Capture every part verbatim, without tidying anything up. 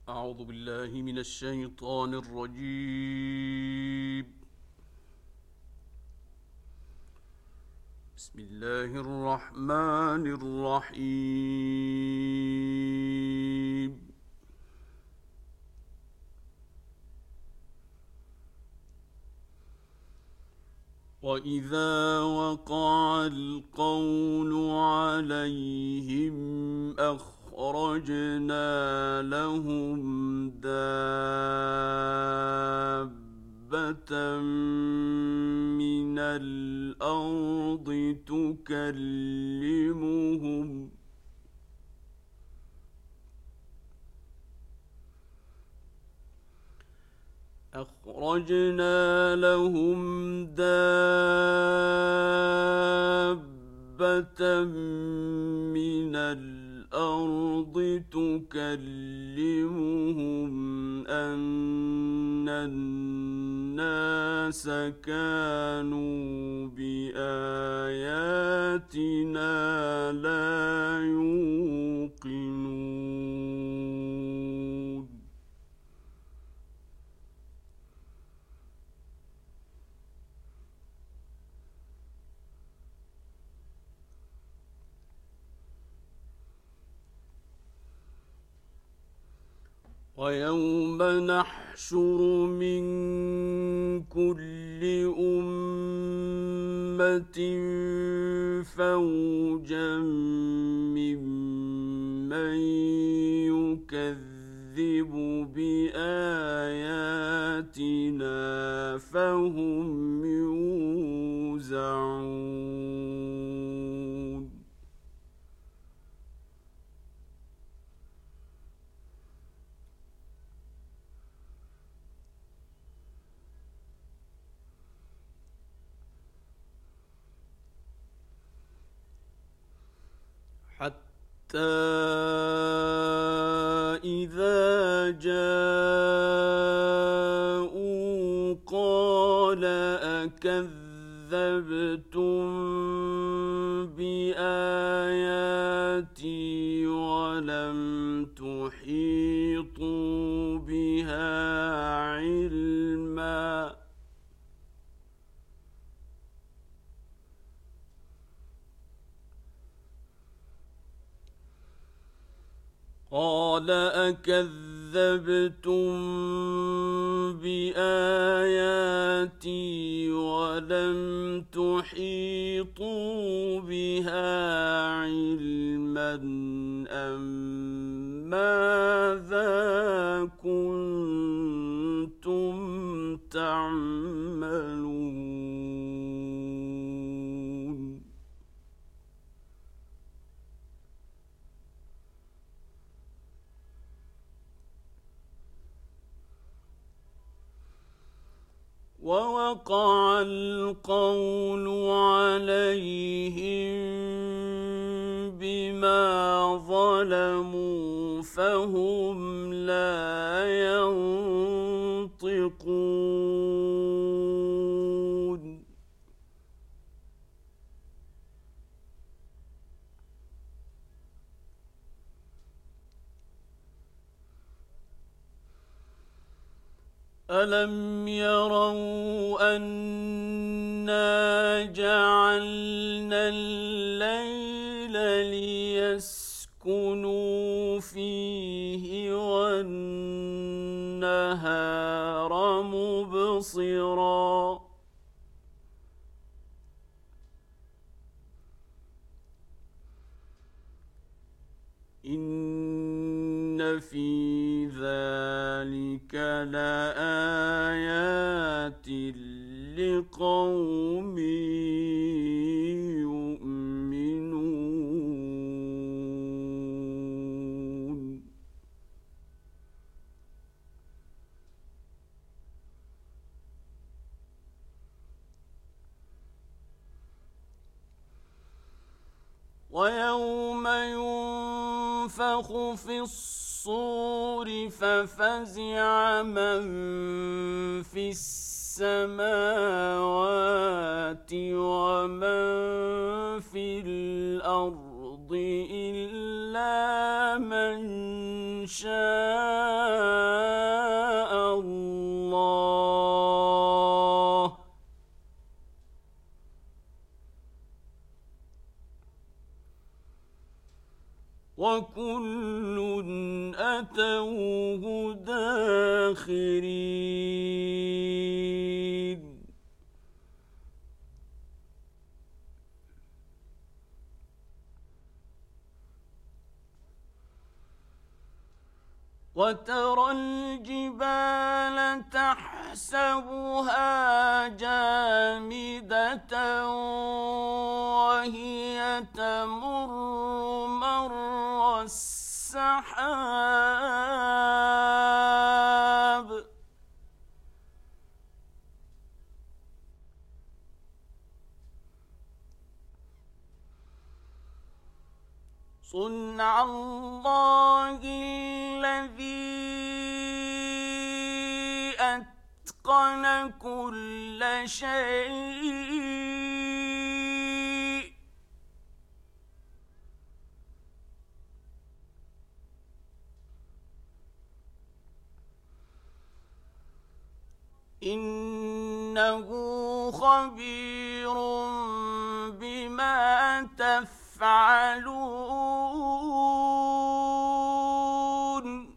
أعوذ بالله من الشيطان الرجيم. بسم الله الرحمن الرحيم. وإذا وقع القول عليهم أخرجنا لهم دابة من الأرض تكلمهم أخرجنا لهم دابة من الأرض تكلمهم أن الناس كانوا بآياتنا لا يوقنون. ويوم نحشر من كل أمة فوجا ممن يكذب بآياتنا فهم يوزعون. حتى إذا جاءوا قال أكذبتم بآياتي ولم تحيطوا بها علما قال أكذبتم بآياتي ولم تحيطوا بها علما أم ماذا كنتم تعملون. ووقع القول عليهم بما ظلموا فهم لا ينطقون. ألم يروا أنا جعلنا الليل ليسكنوا فيه والنهار مبصرا إن في ذلك لآيات لقوم يؤمنون. ويوم ينفخ في الصور ففزع من في السماوات ومن في الأرض إلا من شاء وكل أتوه داخرين وترى الجبال تحسبها جامدة وهي تمر مر السحاب صنع الله الذي أتقن كل شيء إنه خبير بما تفعلون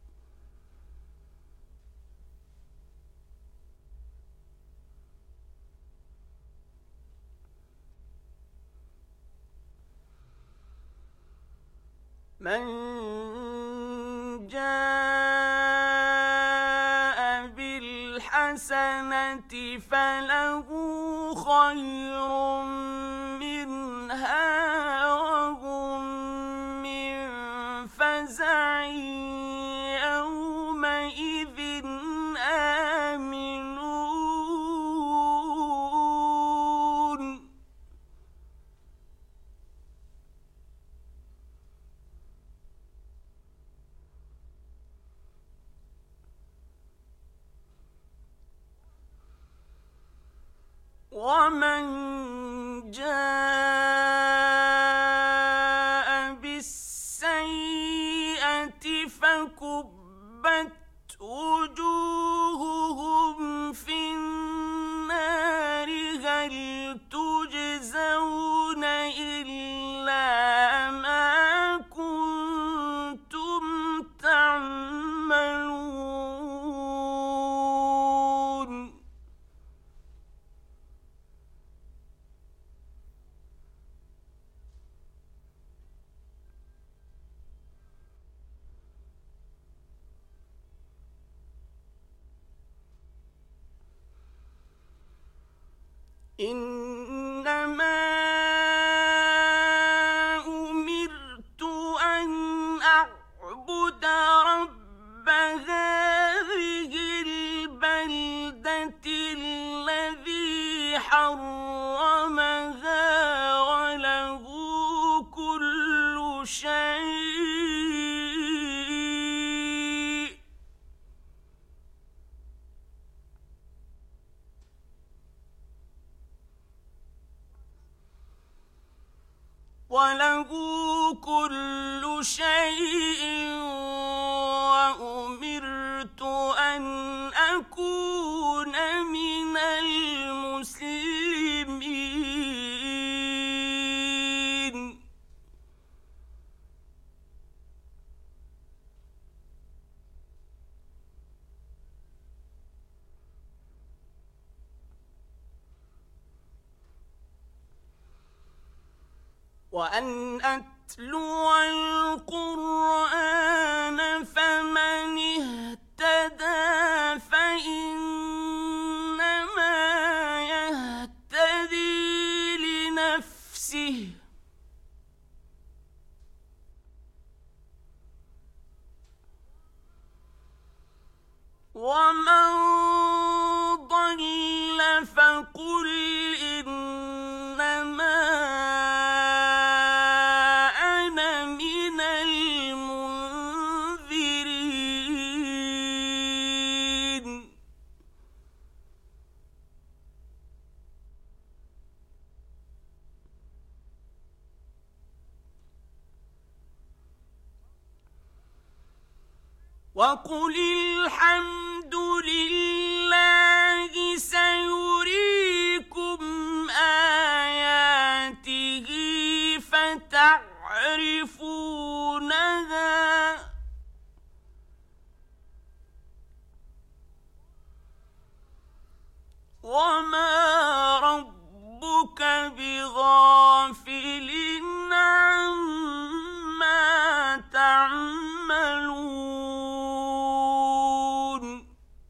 من جاء بالحسنة فله خير منها وهم من فزع يومئذ آمنون ومن جاء بالسيئة فكبت وجوههم في النار هل تجزون إلا ما كنتم تعملون إنما أمرت أن أعبد رب هذه البلدة الذي حرمها وله كل شيء وله كل شيء وأمرت أن أكون من المسلمين وأن أتلو القرآن فمن اهتدى فإنما يهتدي لنفسه ومن ضل فقل إنما أنا من المنذرين وقل الحمد لله سيريكم آياته فتعرفونها لها وما ربك بغافل عما تعملون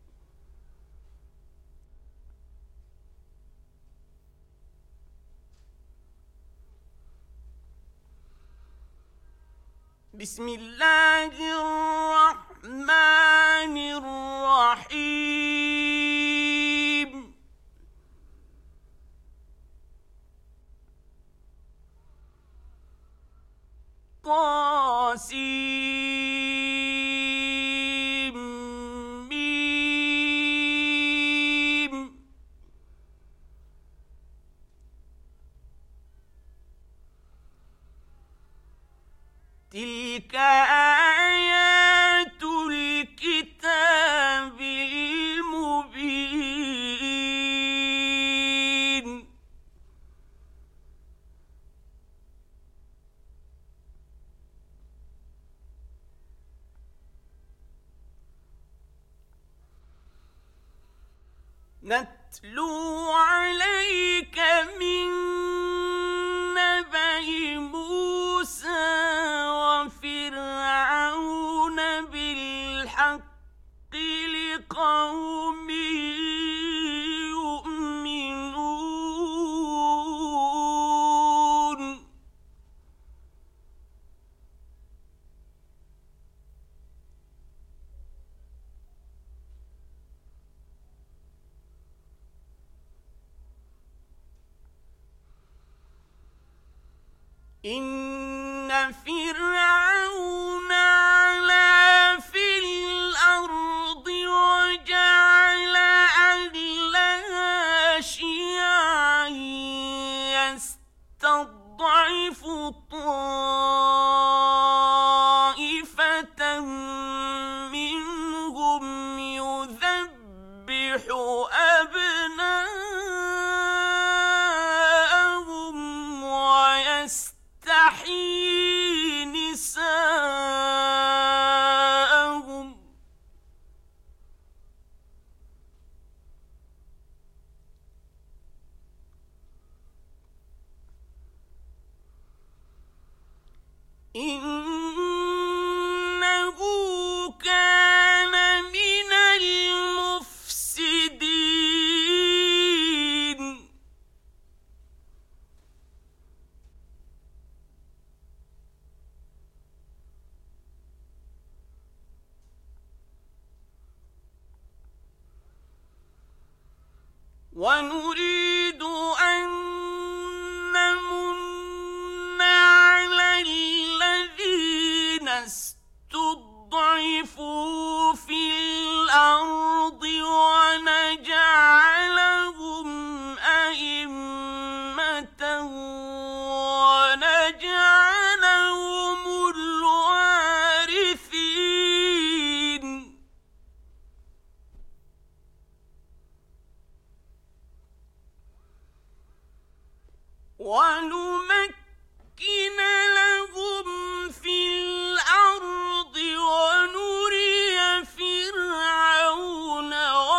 بسم الله الرحمن الرحيم طاسيم ميم تلك آيات الكتاب المبين نتلو عليك من نبأ موسى وفرعون بالحق لقوم يؤمنون إن فرعون علا في الأرض وجعل أهلها شيعا يستضعف طائفة منهم يذبح أبناءهم ويستحيي نساءهم إنه كان من المفسدين ونريد أن نمن على الذين استضعفوا في الأرض ونجعلهم أئمة ونجعلهم الوارثين ونمكن لهم في الأرض ونري فرعون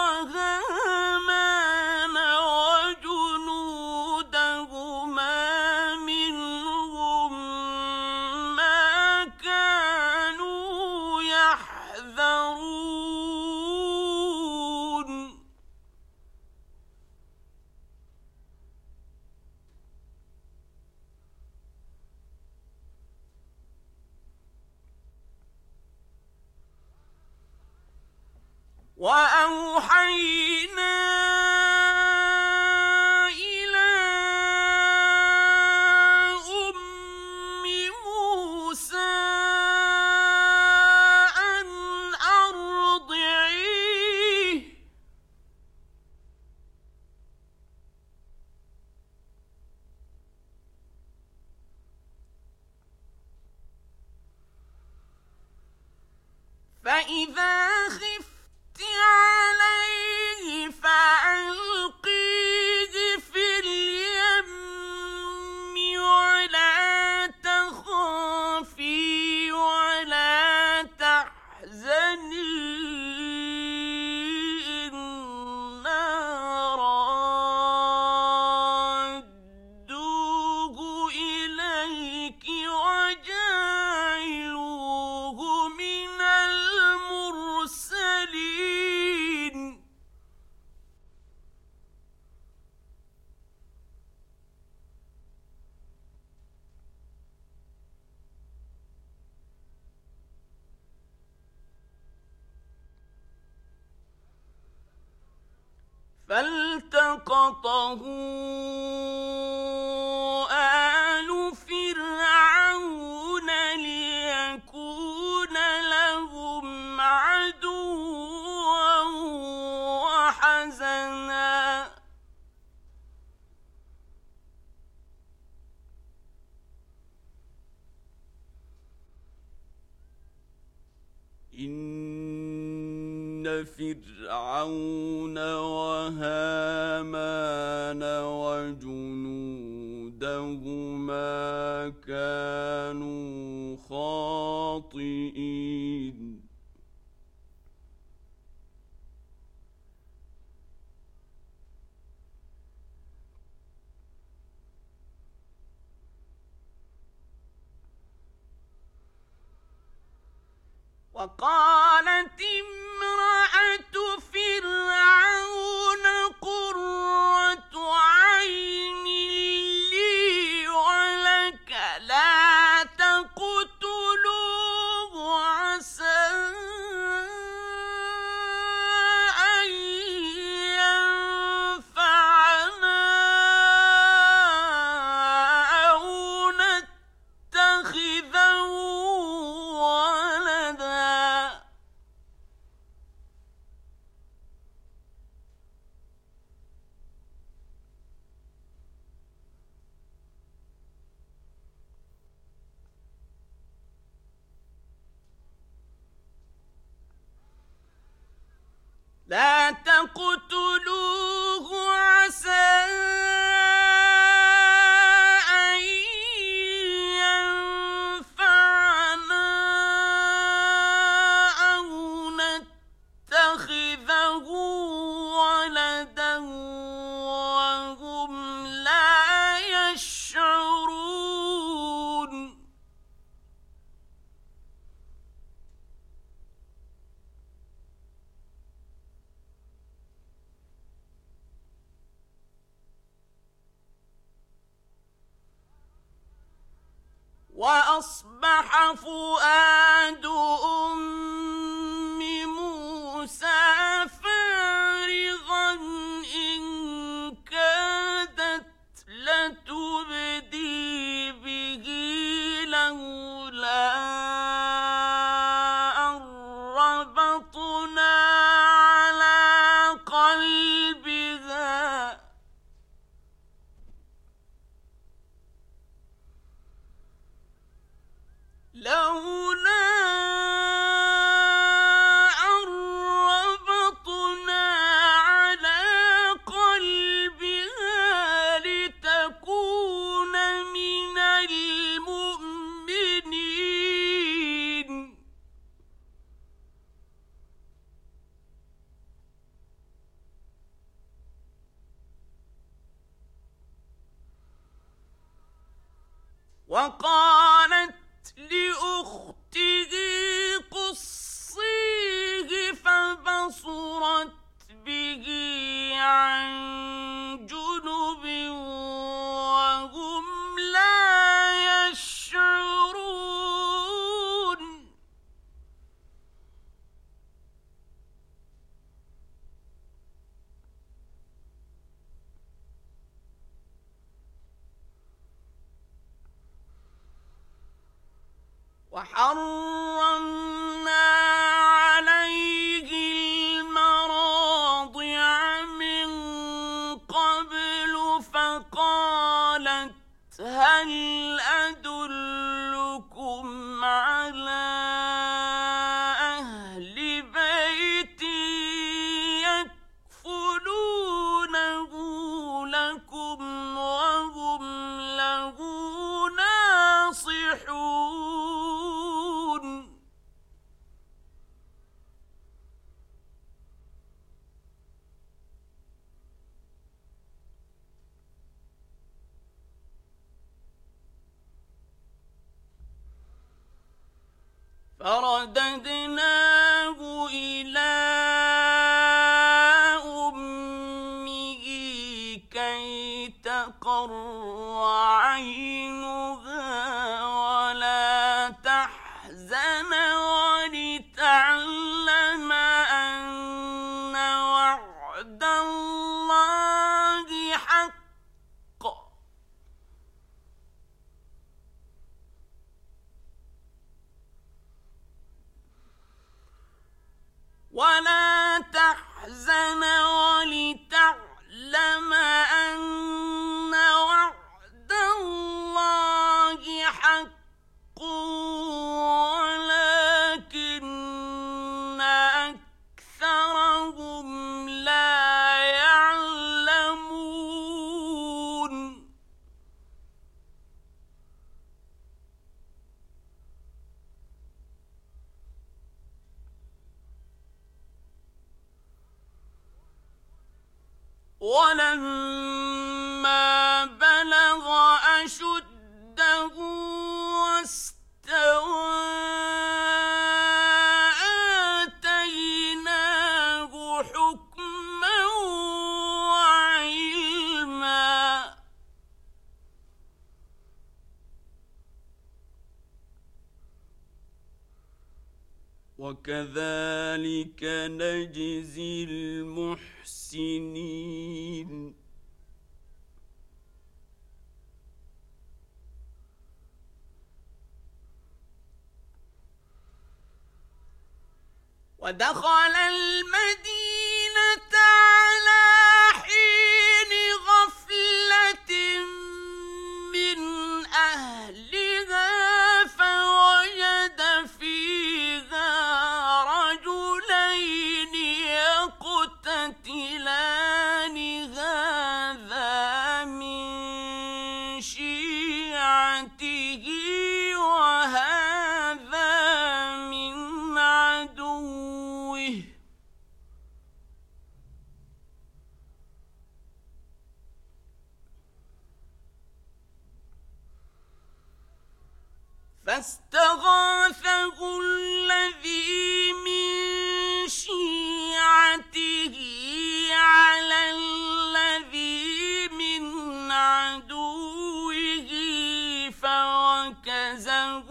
وهامان وجنودهما منهم ما كانوا يحذرون وأوحينا إلى أم موسى أن أرضعيه فإذا خفت عليه فألقيه في اليم ولا تخافي ولا فالتقطه آل فرعون ليكون لهم عدوا وحزنا إن فرعون وهامان وجنودهما كانوا خاطئين وقالت امرأة فرعون قرة عين لي ولك لا تقتلوه عسى أن ينفعنا أو نتخذه لا تقتلوه عسى أن ينفعنا أو نتخذه ولدا وهم لا يشعرون وأصبح فؤاد أم موسى فارغا إن كادت لتبدي به لولا أن ربطنا على قلبها لولا أن ربطنا على قلبها لتكون من المؤمنين وقالت لأخته قصيه فبصرت به عن جنب وهم لا يشعرون وحرمنا عليه المراضع من قبل فقالت هل أدلكم على أهل بيت يكفلونه لكم وهم له ناصحون فرددناه إلى أمه كي تقر عينها ولا تحزن ولتعلم أن وعد الله ولا تحزن ولتعلم أن وعد الله حق ولكن أكثرهم لا يعلمون ولما بلغ أشده واستوى آتيناه حكما وعلما وكذلك نجزي المحسنين ودخل المدينة على حين غفلة من أهلها فوجد فيها رجلين يقتتلان هذا من شيعته وهذا من عدوه فاستغاثه الذي من شيعته على الذي من عدوه فوكزه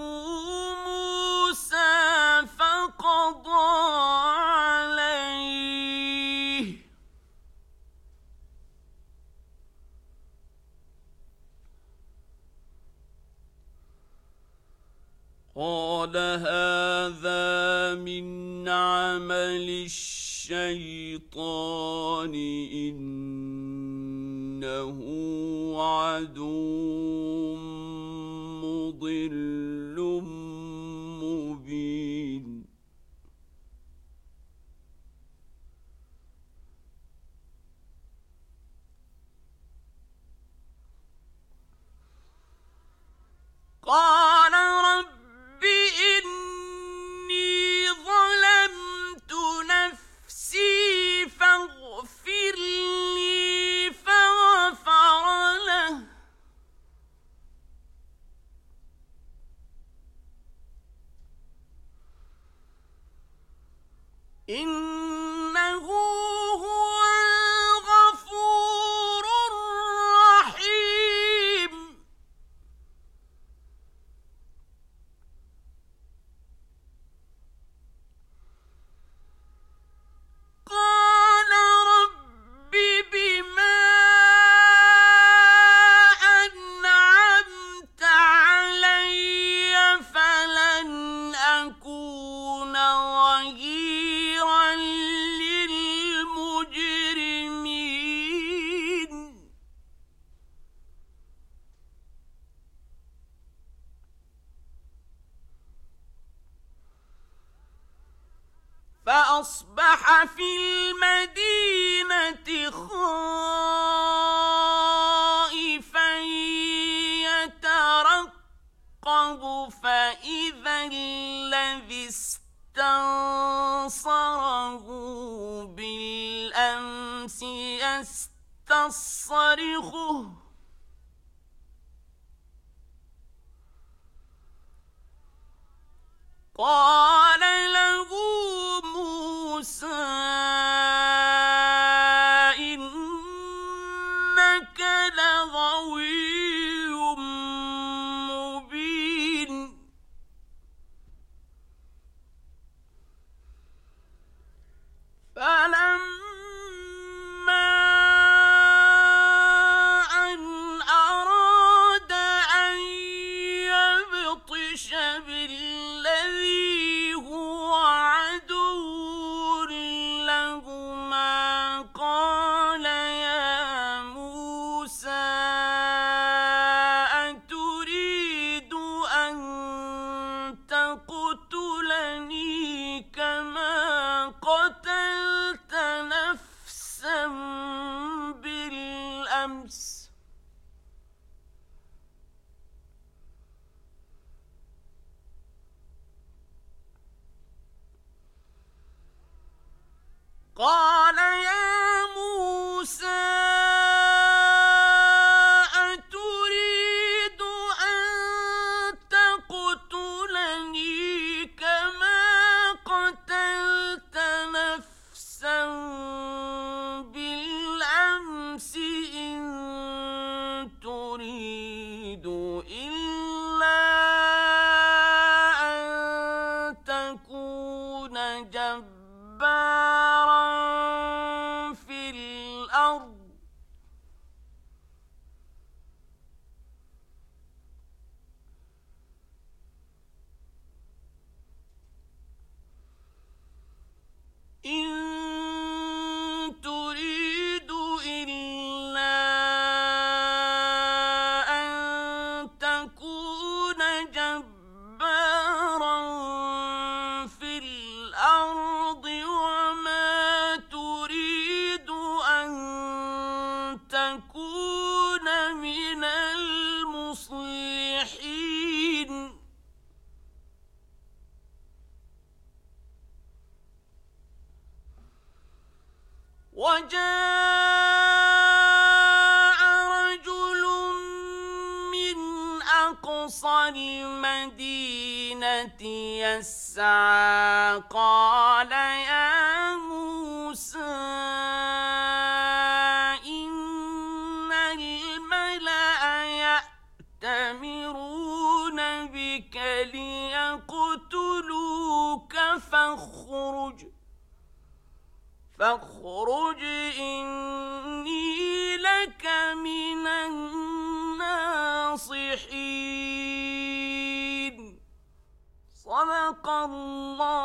موسى فقضى عليه قال هذا من عمل الشيطان إنه عدو مضل مبين قال رب إني ظلمت نفسي فاغفر لي فغفر له إنه هو الغفور الرحيم قال رب بما أنعمت علي فلن أكون ظهيرا للمجرمين فأصبح في المدينة خائفا يترقب فإذا الذي استنصره بالأمس يستصرخه قال له موسى إنك لغوي مبين فلما أن أراد أن يبطش بالذي هو قال يا موسى أتريد أن تقتلني كما قتلت نفسا بالأمس إن تريد إلا أن تكون جبارا في الأرض إن تريد إلا أن تكون جبارا في الأرض وما تريد أن تكون من المصلحين وجاء رجل من أقصى المدينة يسعى قال يا موسى إن الملأ يأتمرون بك ليقتلوك فاخرج فاخرج إني لك من الناصحين صدق الله